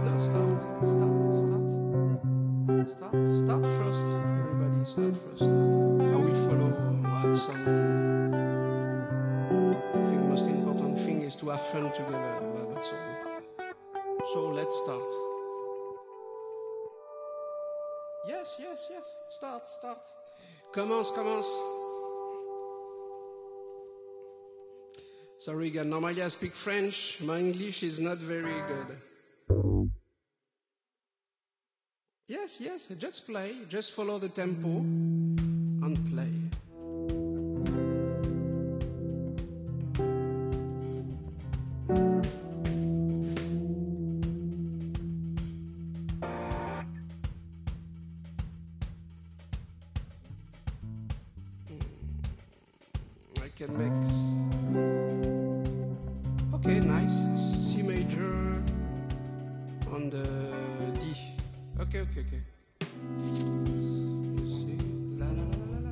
No, start first. Everybody, start first. I will follow what some. I think most important thing is to have fun together. That's all. So let's start. Yes. Start. Commence. Sorry again, normally I speak French. My English is not very good. Yes, just play. Just follow the tempo and play. I can make... Okay, nice. C major on the D. Okay. Let's see. La la la la la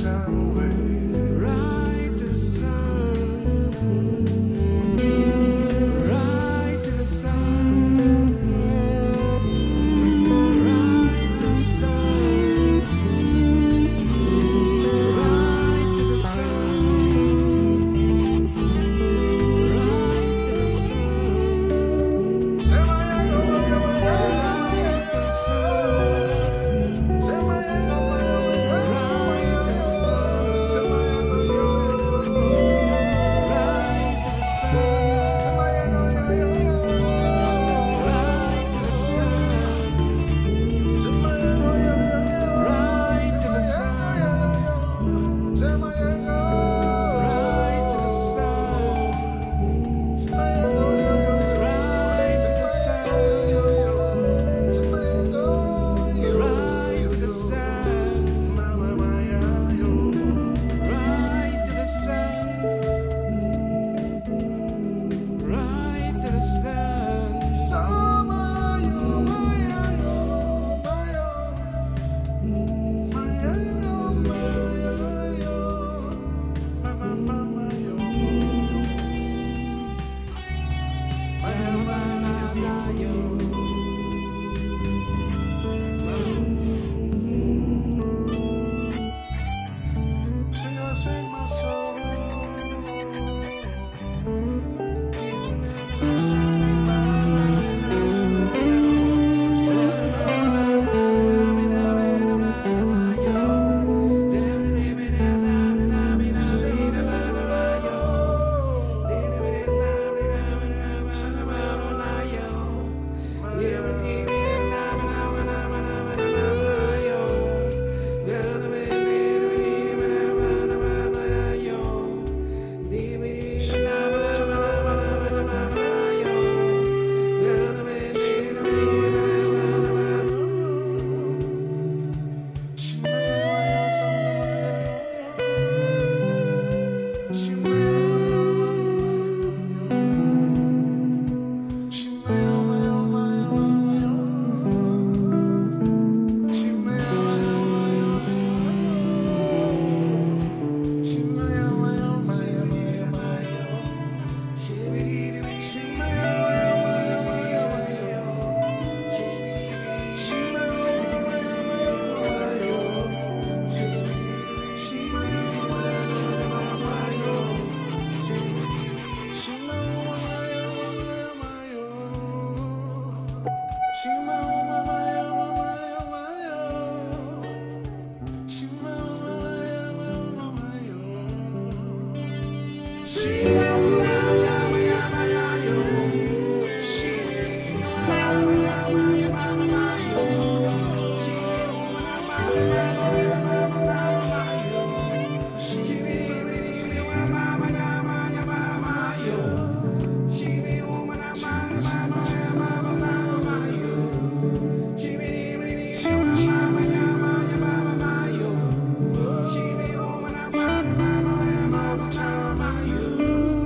You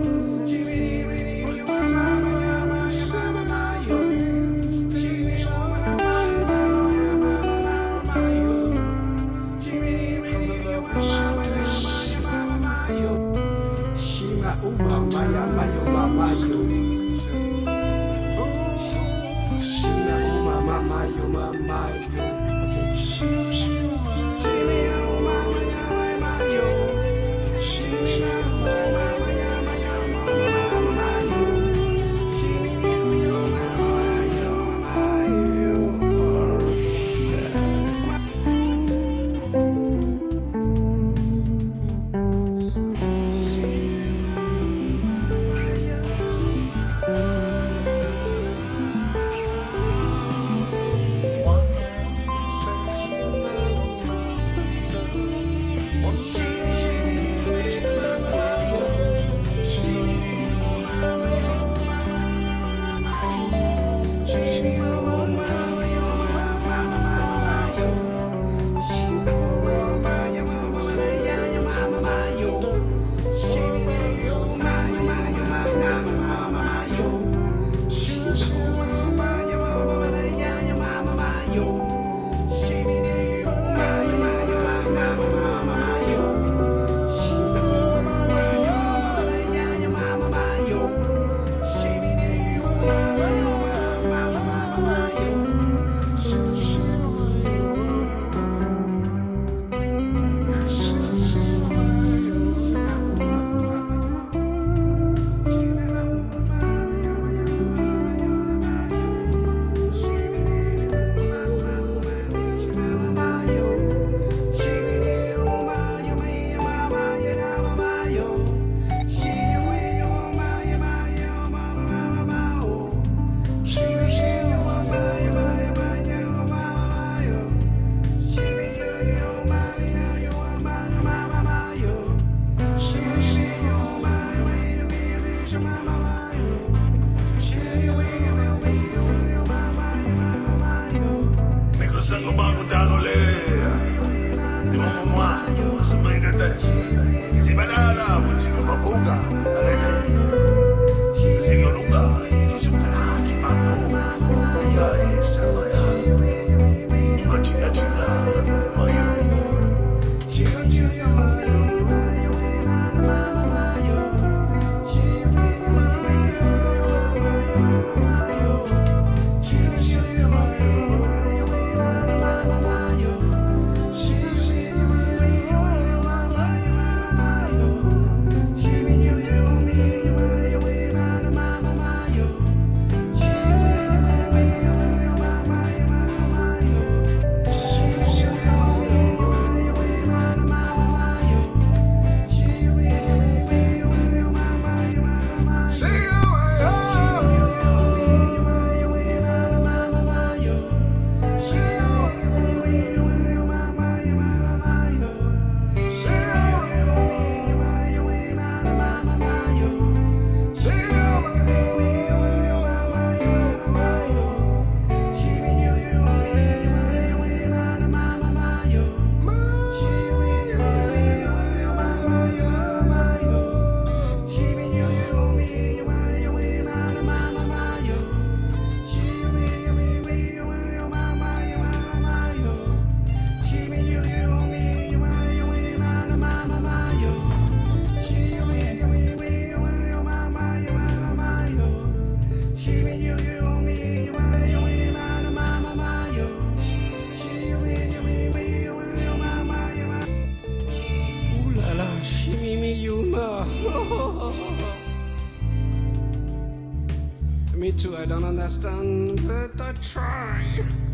Me too, I don't understand, but I try.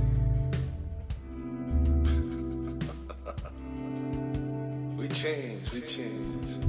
We change, we change.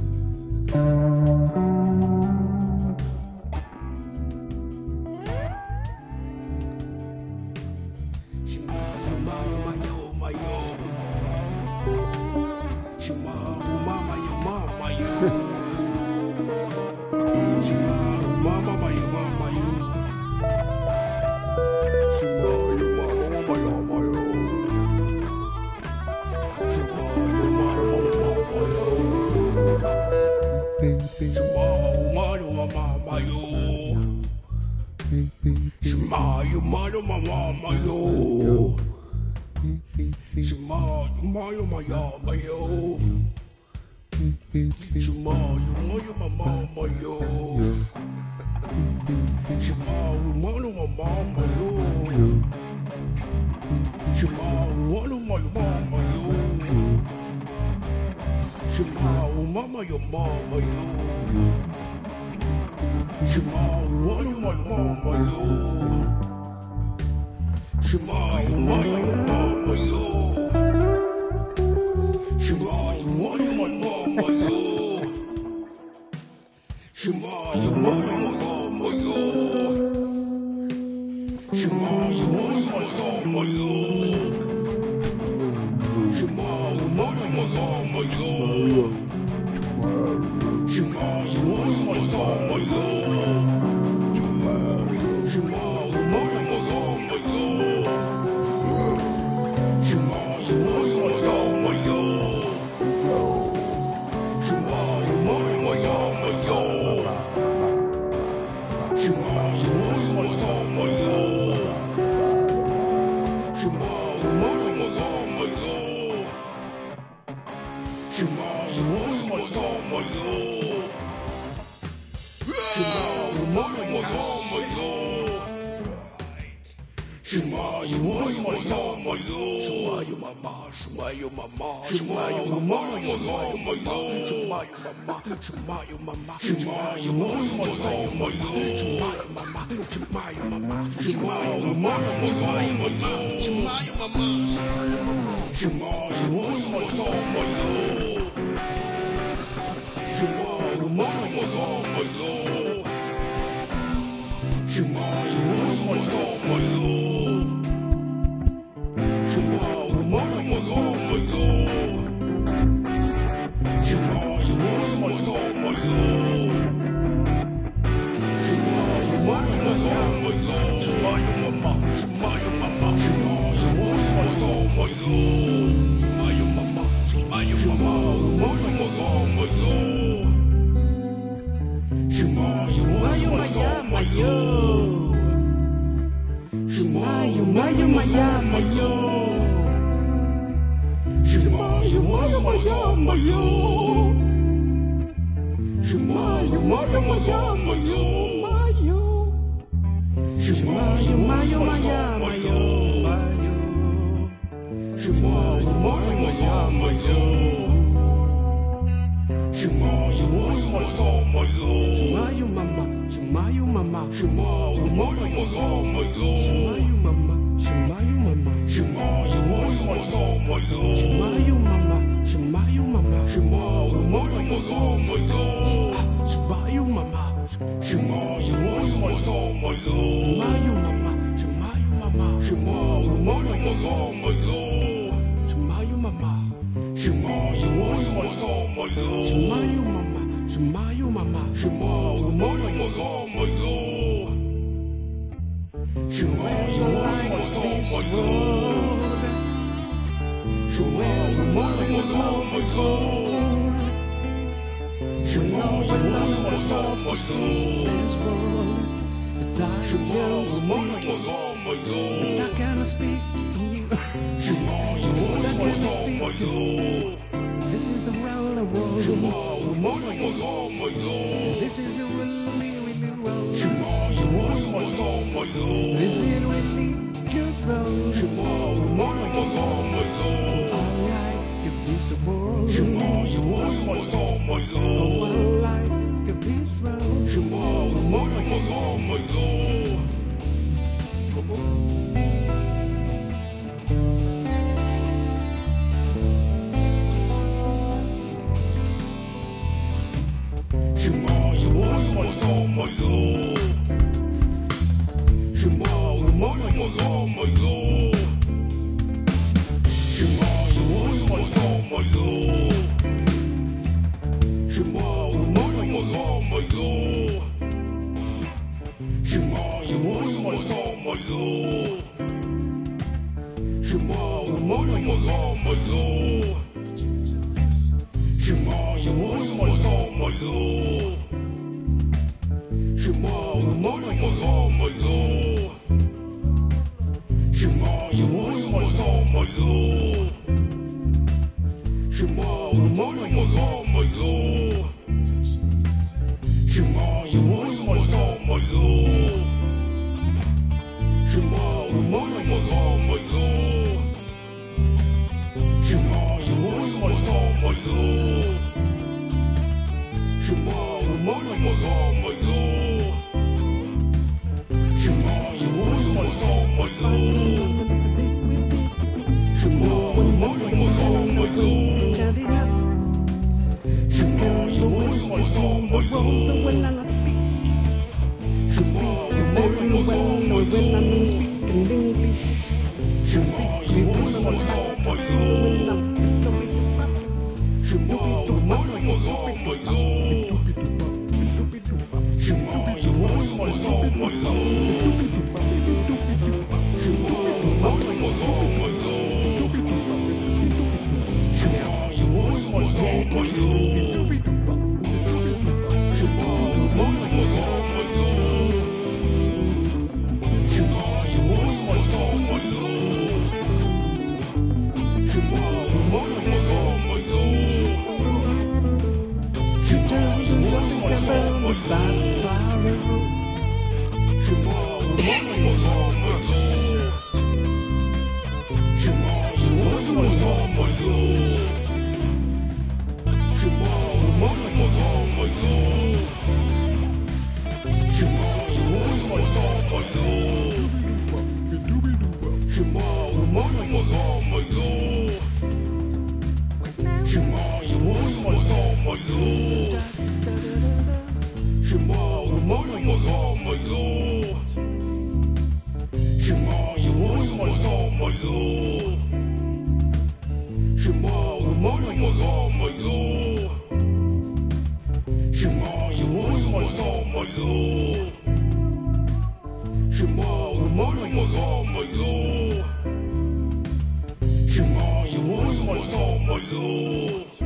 Shema, you want my love, my love.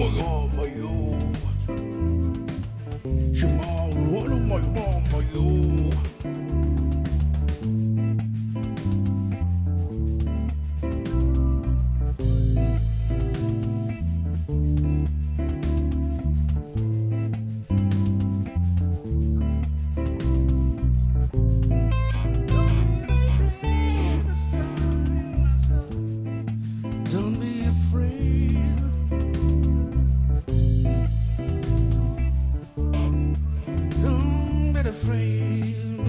Don't be afraid. Don't be afraid.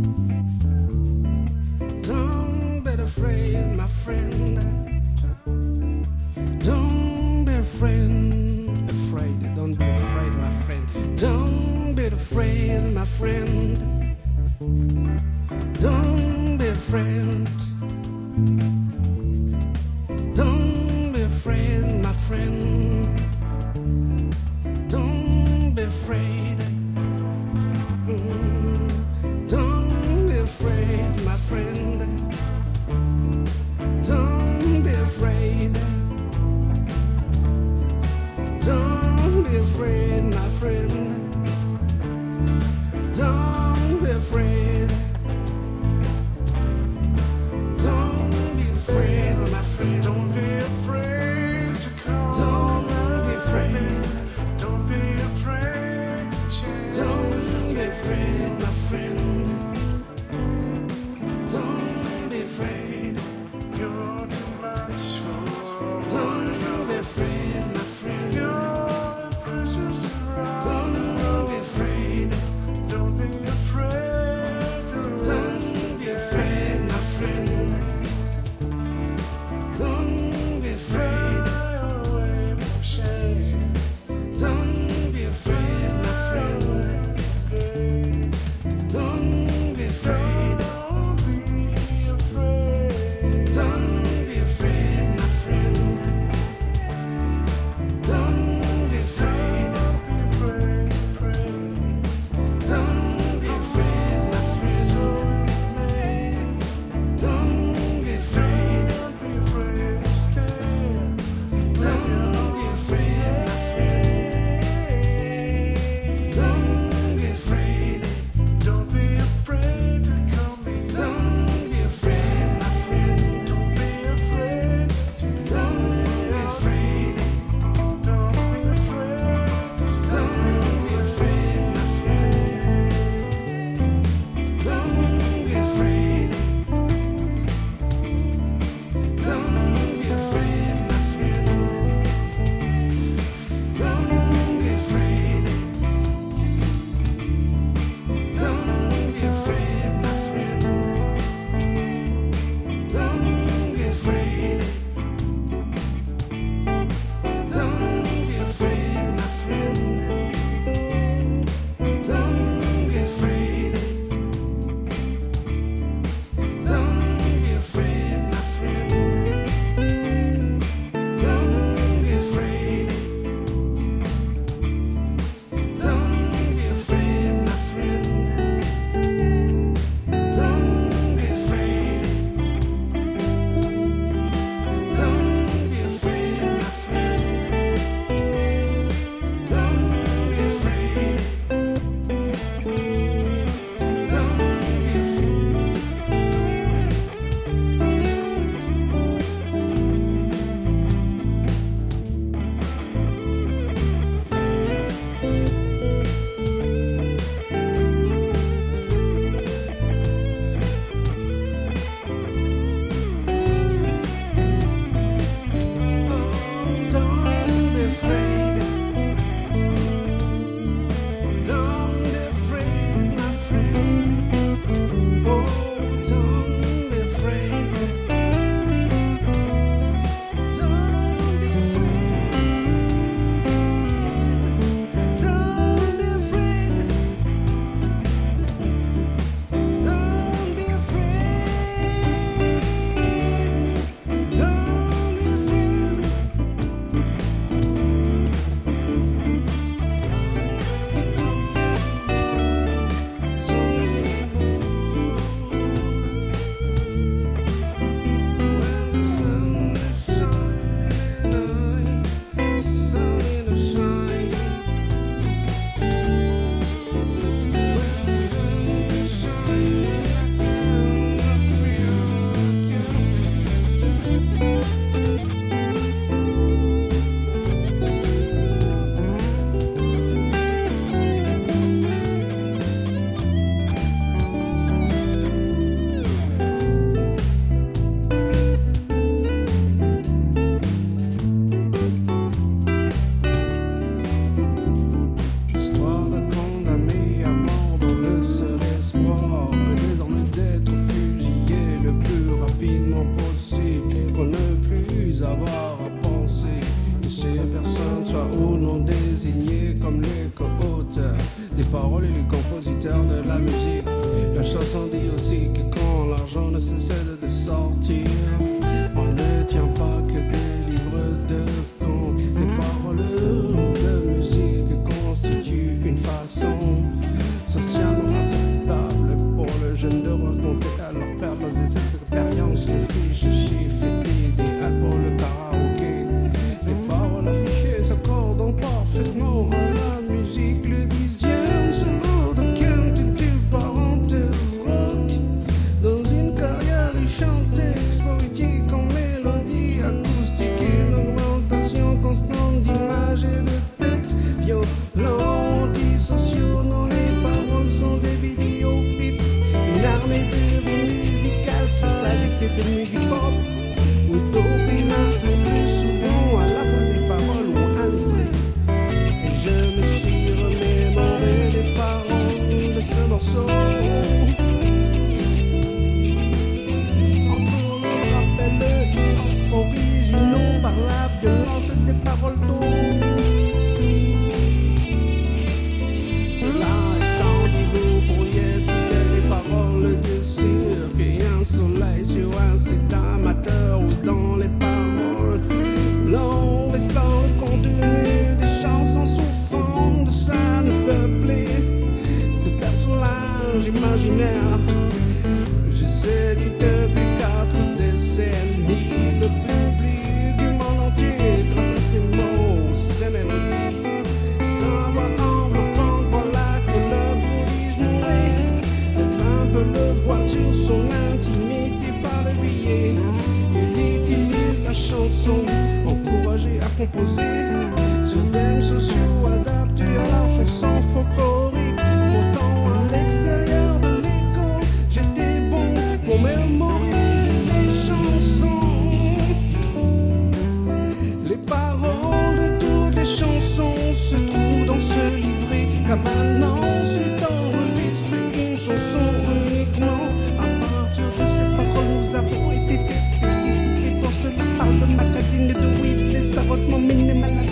Don't be afraid, my friend. Don't be afraid. Afraid. Don't be afraid, my friend. Don't be afraid, my friend. Don't be afraid. Don't be afraid, my friend. Don't be afraid. Don't be afraid, my friend. Don't be afraid. Don't be afraid, my friend. Don't be afraid. Don't be afraid, my friend. Don't be afraid to come. Don't be afraid. Don't be afraid to avoir à penser que ces personnes soient ou non désignées comme les co-auteurs des paroles et les compositeurs de la musique. La chanson dit aussi que quand l'argent ne cesse de sortir, on ne tient pas que des livres de comptes. Les paroles de musique constituent une façon socialement acceptable pour le jeune de raconter à leur père leurs expériences, les fiches, chiffres et idéal pour le karaoké. Les paroles affichées s'accordent parfaitement à la musique. Le 10e solo de Quentin parenthèse rock. Dans une carrière, il chante poétique en mélodie acoustique. Une augmentation constante d'images et de textes violents, antisociaux dont les paroles sont des vidéoclips. Une armée d'œuvres musicales qui salissent de musique pop ou d'opéra, mais plus souvent à la fois des paroles ou un livret. Et je me suis remémoré les paroles de ce morceau. Entre le rappel, le hip-hop originaux par la violence des paroles d'eau. Cela étant dit, vous pourriez trouver les paroles de cirque et un soleil sur un site amateur ou dans les paroles. L'on explore le contenu des chansons sous forme de scènes peuplées de personnages imaginaires. J'ai séduit depuis 4 décennies le public du monde entier grâce à ces mots, ces mélodies. Sans voix enveloppante, voilà que le prodige mourait. Un peu le voile sur son intimité par le billet. Il utilise la chanson, encouragée à composer sur thèmes sociaux adaptés à la chanson folklorique. Pourtant à l'extérieur de l'école, j'étais bon pour mémoriser les chansons. Les paroles de toutes les chansons se trouvent dans ce livret. Car maintenant, c'est enregistré une chanson uniquement. À partir de ces paroles, nous avons été félicités pour cela par le magazine de Whitney. Ça votre minimal.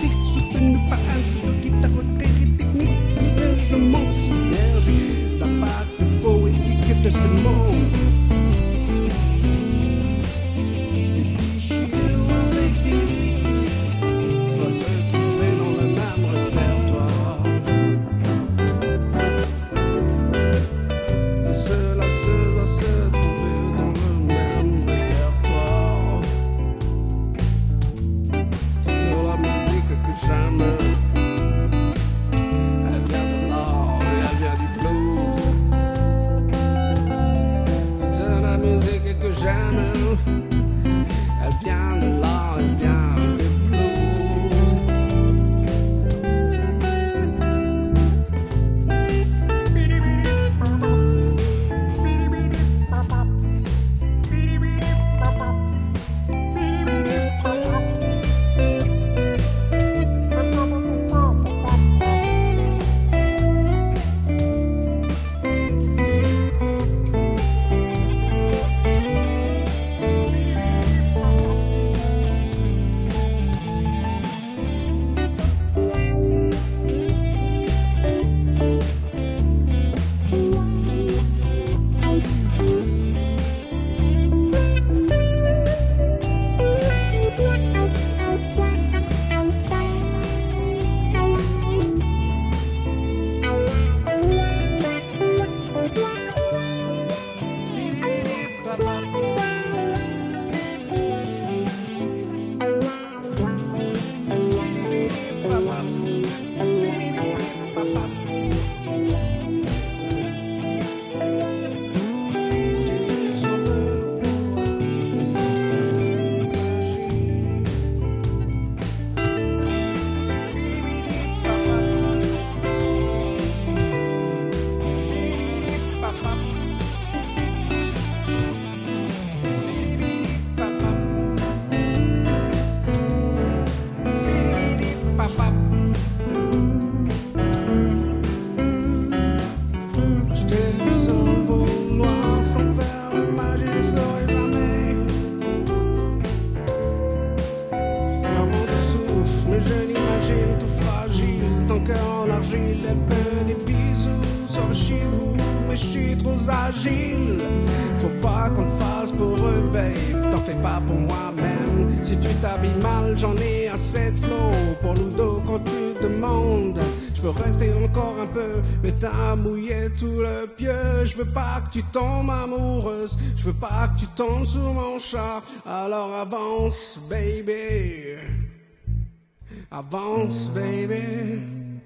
Mais je l'imagine tout fragile, ton cœur en argile. Elle fait des bisous sur le chibou, mais je suis trop agile. Faut pas qu'on te fasse pour eux, babe. T'en fais pas pour moi-même. Si tu t'habilles mal, j'en ai assez de flow pour nous deux quand tu demandes. Je veux rester encore un peu, mais t'as mouillé tout le pieu. Je veux pas que tu tombes amoureuse, je veux pas que tu tombes sous mon char. Alors avance, baby. Avance, baby.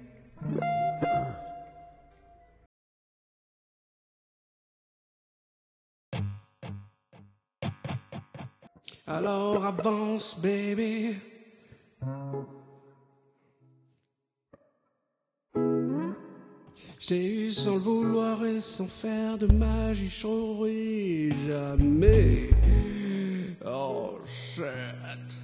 Alors avance, baby. Je t'ai eu sans le vouloir et sans faire de magie, je saurais jamais. Oh shit.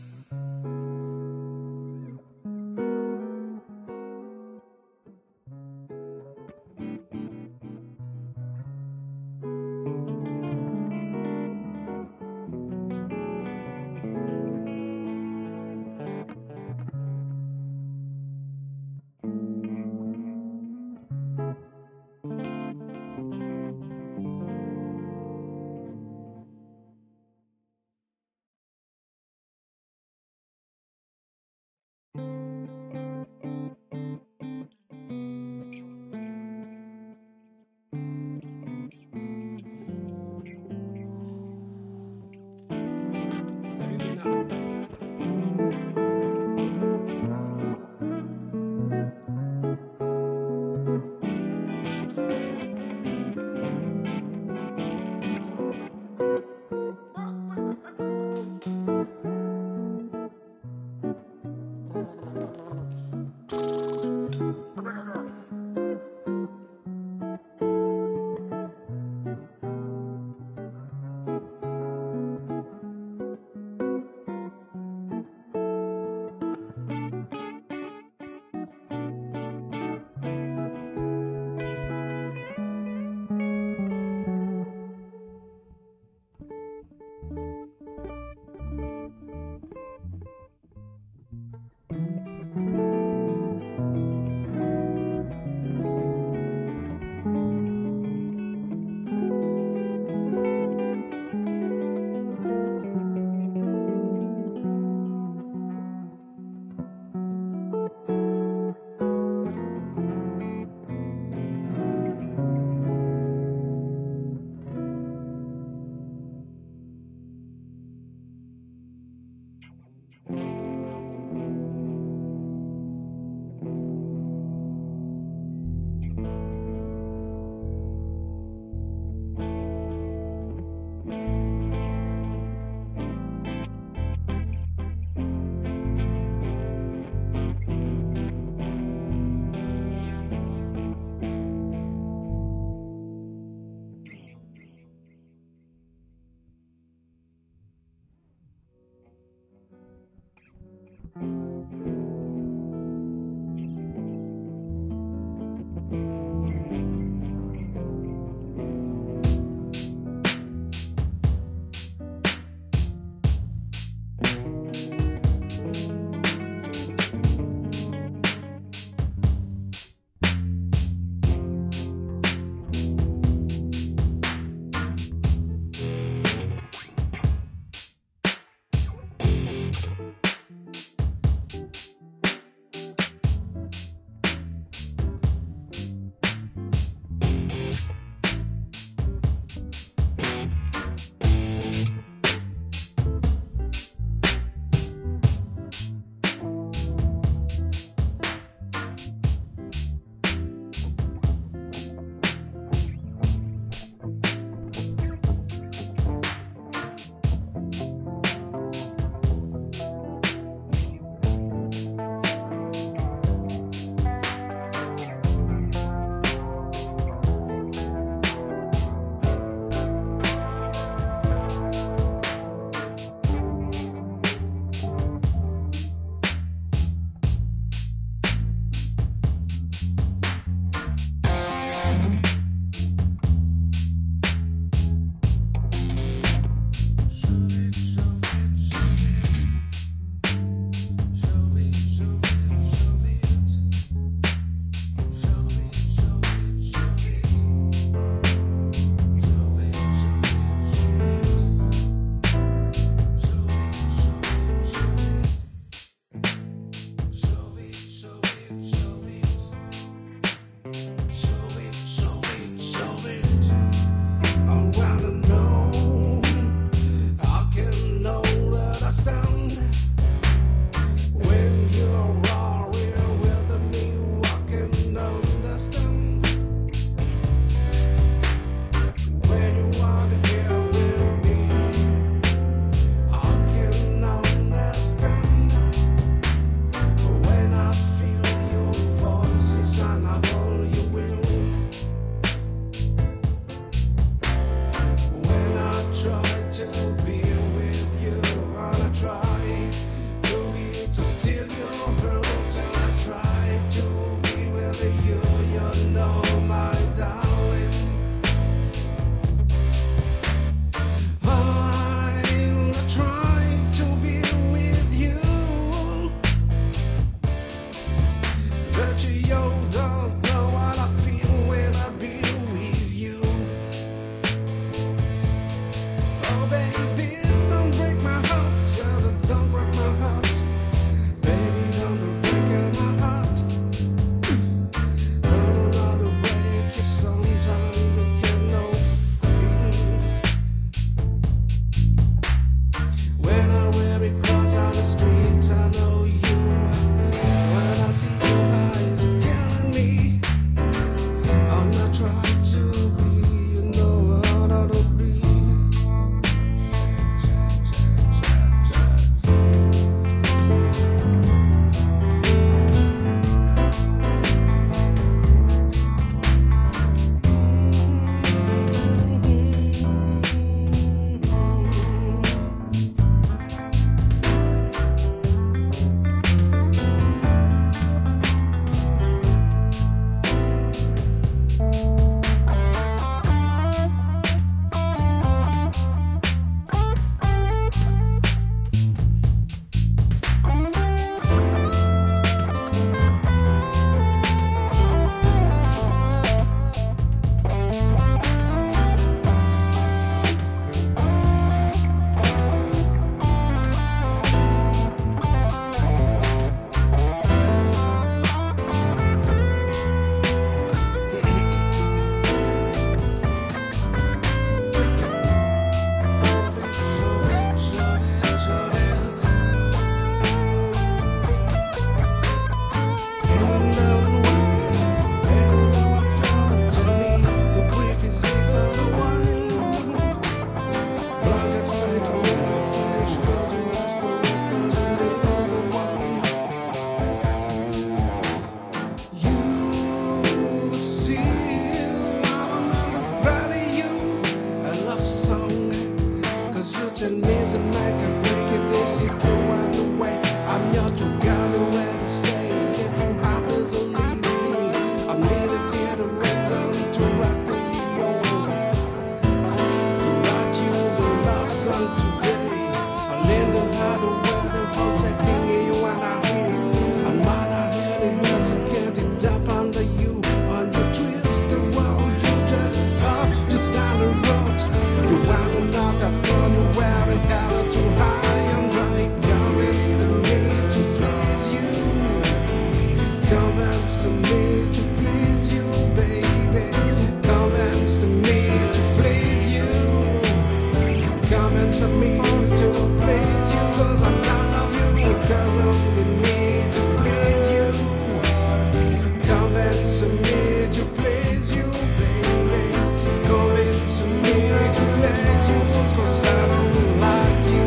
'cause I'm with me to please you. Convince me to please you, baby. Convince me to please you, 'cause I don't like you.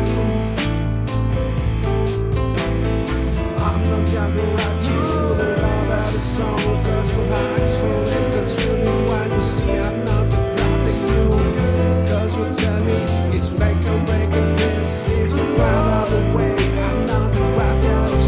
I'm not gonna write you the love of the song, 'cause we're high for it, 'cause you know what you see. I'm not the proud of you, 'cause you tell me it's make or break in this. If you run out of the way, I'm not the right of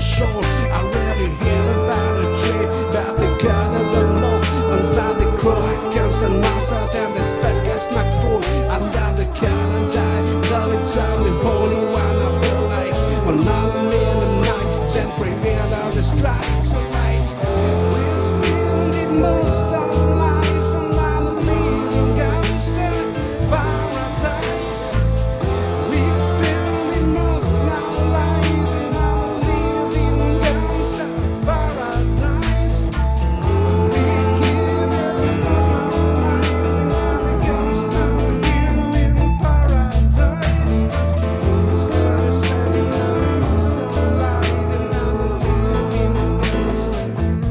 the shore. I really hear about the tree, about the God of the Lord. And start the crow against the master, and the spec gets not full. I'm down the car and die, going down the holy one. I feel like when I'm in the night, then prevail out the strikes. Right, we're spending most of life, and I'm living gangster paradise. We're spending most of life, and I'm living gangster paradise. We're giving us more life, and I'm a gangster living paradise. We're spending most of life, and I'm living gangster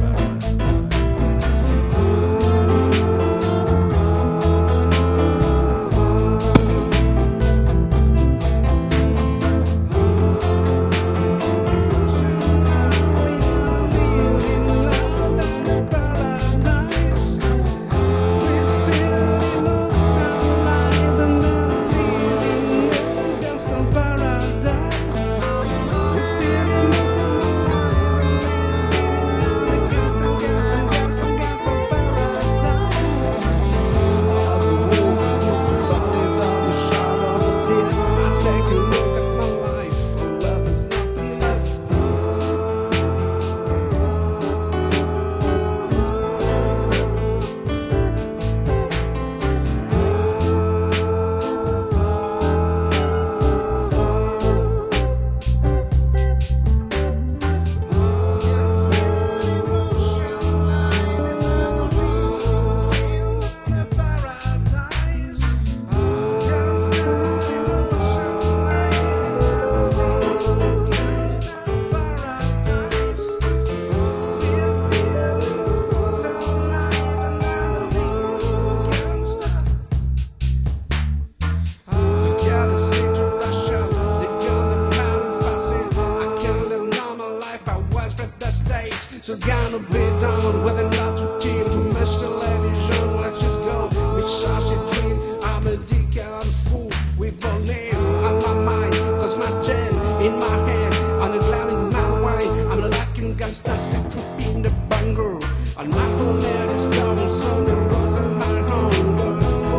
so gonna be down with another team. Too much television, watch us go. We such a dream. I'm a dick, I'm a fool. With no name on my mind, cause my gen in my hand, on a glam in my wine. I'm a lacking gun, start to in the bunker. On my home there is down, so the roads of my home.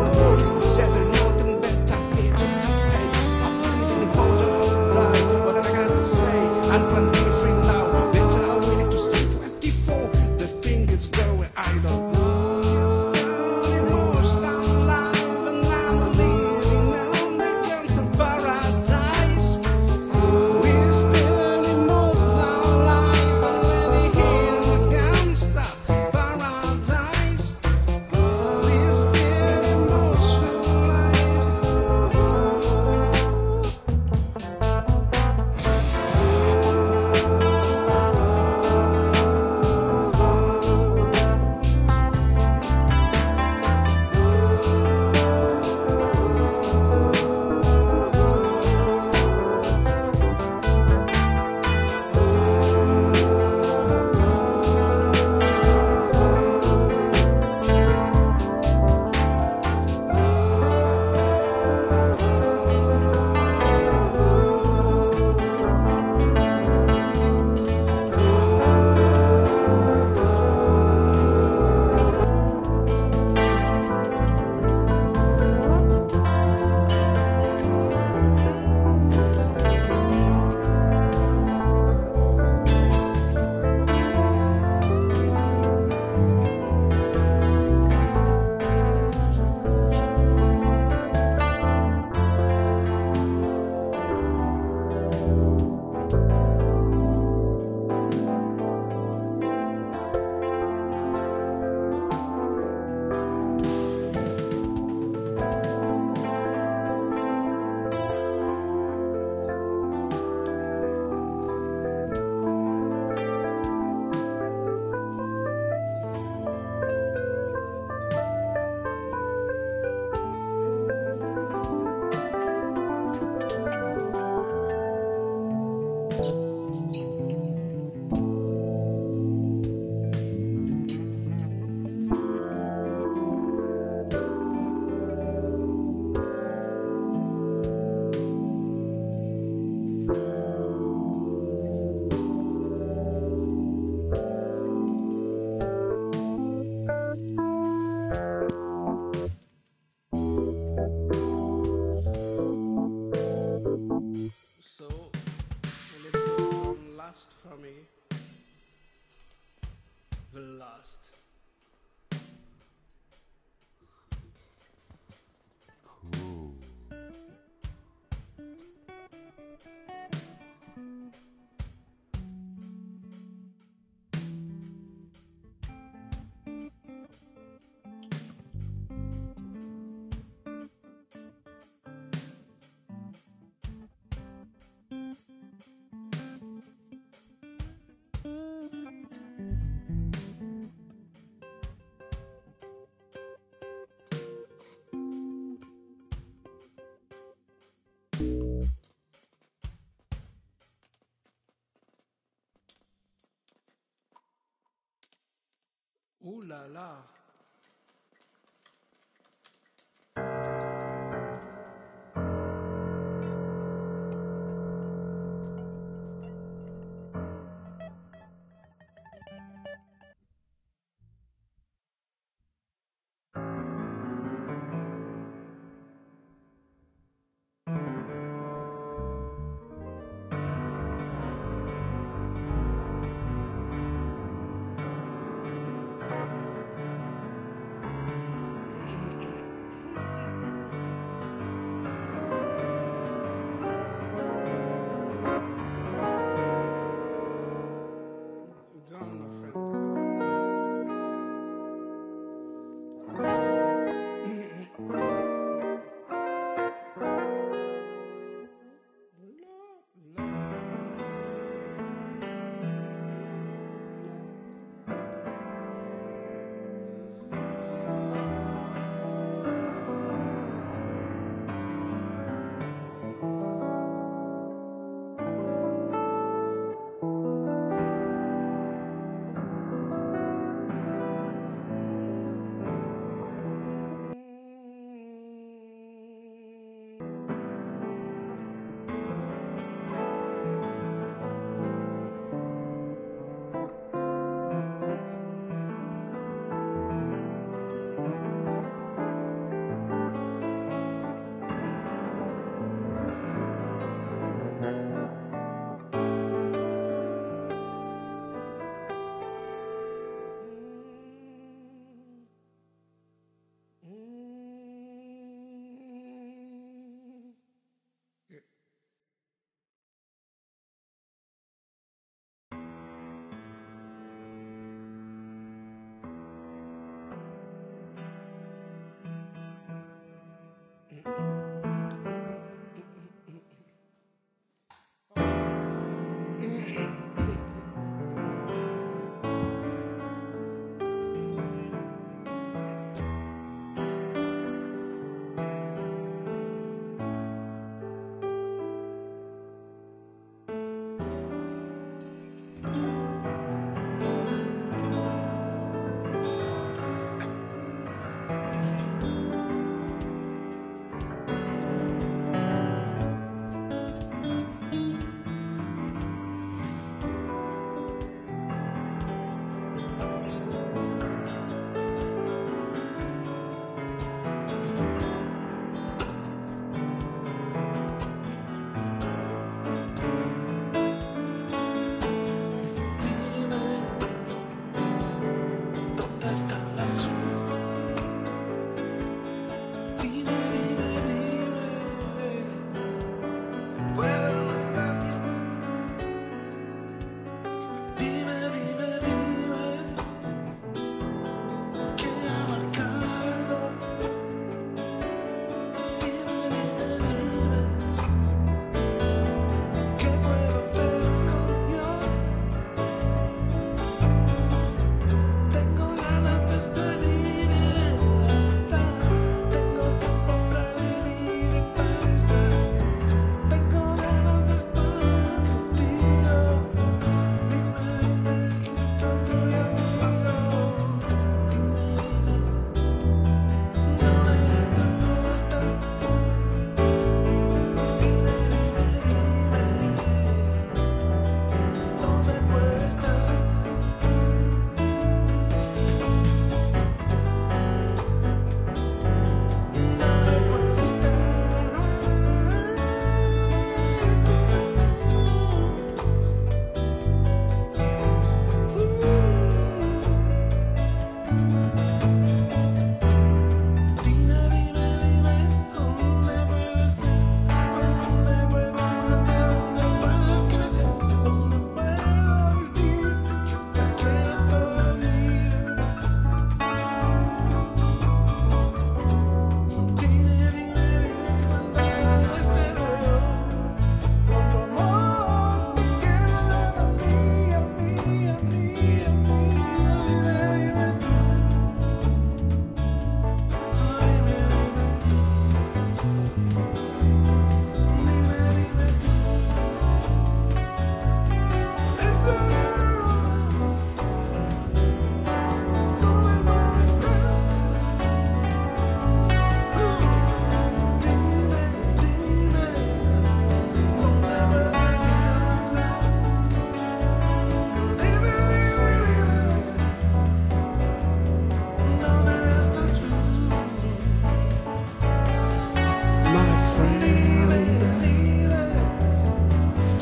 For said there's nothing better here than decay. I believe in the hold all the time, but I gotta say, I'm trying to be free now. Better I'm willing to stay 24. The thing is going, I don't know. It's time emotional life, and I'm living on against the paradise. We're spending most of our life, and letting here against the paradise.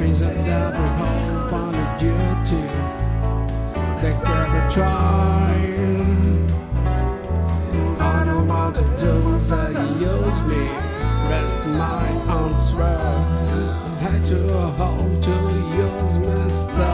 is a devil hope on a duty. They never tried. I don't want to do that use me, but my answer I had to hold to use my stuff.